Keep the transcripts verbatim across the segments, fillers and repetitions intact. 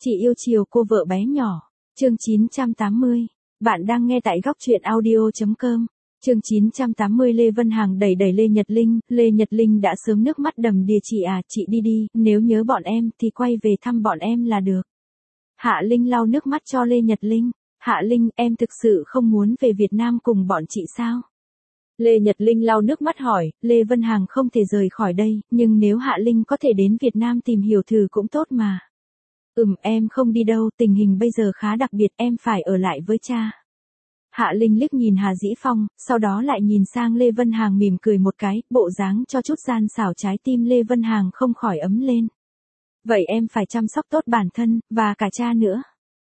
Chị yêu chiều cô vợ bé nhỏ. Chương chín trăm tám mươi. Bạn đang nghe tại góc truyện audio chấm com. Chương chín trăm tám mươi. Lê Vân Hằng đẩy đẩy Lê Nhật Linh. Lê Nhật Linh đã sớm nước mắt đầm đìa. Chị à, chị đi đi, nếu nhớ bọn em thì quay về thăm bọn em là được. Hạ Linh lau nước mắt cho Lê Nhật Linh. Hạ Linh, em thực sự không muốn về Việt Nam cùng bọn chị sao? Lê Nhật Linh lau nước mắt hỏi. Lê Vân Hằng không thể rời khỏi đây, nhưng nếu Hạ Linh có thể đến Việt Nam tìm hiểu thử cũng tốt mà. Ừm, em không đi đâu, tình hình bây giờ khá đặc biệt, em phải ở lại với cha. Hạ Linh liếc nhìn Hà Dĩ Phong, sau đó lại nhìn sang Lê Vân Hằng mỉm cười một cái, bộ dáng cho chút gian xảo, trái tim Lê Vân Hằng không khỏi ấm lên. Vậy em phải chăm sóc tốt bản thân, và cả cha nữa.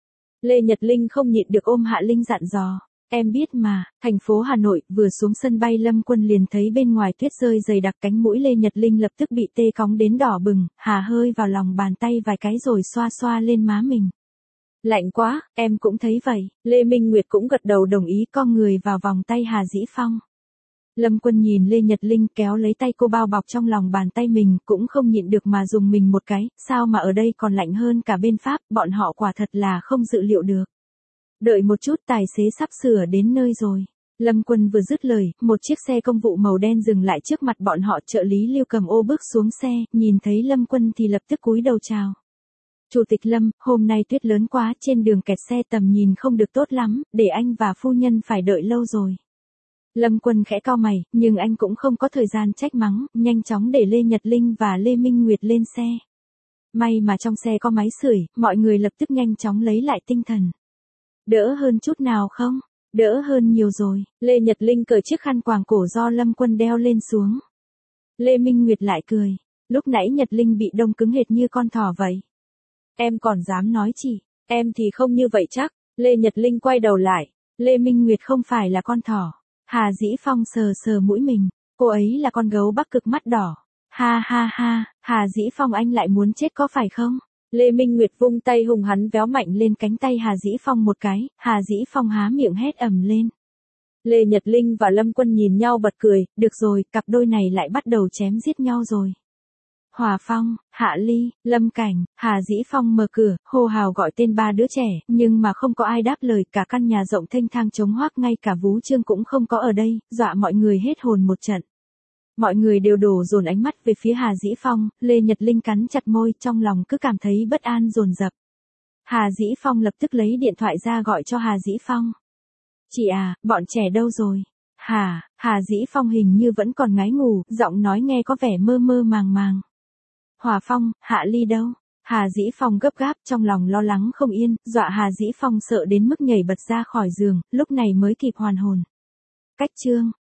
Lê Nhật Linh không nhịn được ôm Hạ Linh dặn dò. Em biết mà. Thành phố Hà Nội, vừa xuống sân bay Lâm Quân liền thấy bên ngoài tuyết rơi dày đặc, cánh mũi Lê Nhật Linh lập tức bị tê cóng đến đỏ bừng, hà hơi vào lòng bàn tay vài cái rồi xoa xoa lên má mình. Lạnh quá, em cũng thấy vậy. Lê Minh Nguyệt cũng gật đầu đồng ý, co người vào vòng tay Hà Dĩ Phong. Lâm Quân nhìn Lê Nhật Linh kéo lấy tay cô bao bọc trong lòng bàn tay mình, cũng không nhịn được mà dùng mình một cái, sao mà ở đây còn lạnh hơn cả bên Pháp, bọn họ quả thật là không dự liệu được. Đợi một chút, tài xế sắp sửa đến nơi rồi. Lâm Quân vừa dứt lời, một chiếc xe công vụ màu đen dừng lại trước mặt bọn họ. Trợ lý Lưu cầm ô bước xuống xe, nhìn thấy Lâm Quân thì lập tức cúi đầu chào. Chủ tịch Lâm, hôm nay tuyết lớn quá, trên đường kẹt xe, tầm nhìn không được tốt lắm, để anh và phu nhân phải đợi lâu rồi. Lâm Quân khẽ cau mày, nhưng anh cũng không có thời gian trách mắng, nhanh chóng để Lê Nhật Linh và Lê Minh Nguyệt lên xe. May mà trong xe có máy sưởi, mọi người lập tức nhanh chóng lấy lại tinh thần. Đỡ hơn chút nào không? Đỡ hơn nhiều rồi. Lê Nhật Linh cởi chiếc khăn quàng cổ do Lâm Quân đeo lên xuống. Lê Minh Nguyệt lại cười. Lúc nãy Nhật Linh bị đông cứng hệt như con thỏ vậy. Em còn dám nói chị, em thì không như vậy chắc. Lê Nhật Linh quay đầu lại. Lê Minh Nguyệt không phải là con thỏ. Hà Dĩ Phong sờ sờ mũi mình. Cô ấy là con gấu Bắc Cực mắt đỏ. Ha ha ha, Hà Dĩ Phong anh lại muốn chết có phải không? Lê Minh Nguyệt vung tay hùng hắn véo mạnh lên cánh tay Hà Dĩ Phong một cái, Hà Dĩ Phong há miệng hét ầm lên. Lê Nhật Linh và Lâm Quân nhìn nhau bật cười, được rồi, cặp đôi này lại bắt đầu chém giết nhau rồi. Hòa Phong, Hạ Ly, Lâm Cảnh, Hà Dĩ Phong mở cửa, hô hào gọi tên ba đứa trẻ, nhưng mà không có ai đáp lời, cả căn nhà rộng thênh thang trống hoác, ngay cả Vú Trương cũng không có ở đây, dọa mọi người hết hồn một trận. Mọi người đều đổ dồn ánh mắt về phía Hà Dĩ Phong, Lê Nhật Linh cắn chặt môi, trong lòng cứ cảm thấy bất an dồn dập. Hà Dĩ Phong lập tức lấy điện thoại ra gọi cho Hà Dĩ Phong. Chị à, bọn trẻ đâu rồi? Hà, Hà Dĩ Phong hình như vẫn còn ngái ngủ, giọng nói nghe có vẻ mơ mơ màng màng. Hòa Phong, Hạ Ly đâu? Hà Dĩ Phong gấp gáp, trong lòng lo lắng không yên, dọa Hà Dĩ Phong sợ đến mức nhảy bật ra khỏi giường, lúc này mới kịp hoàn hồn. Cách chương.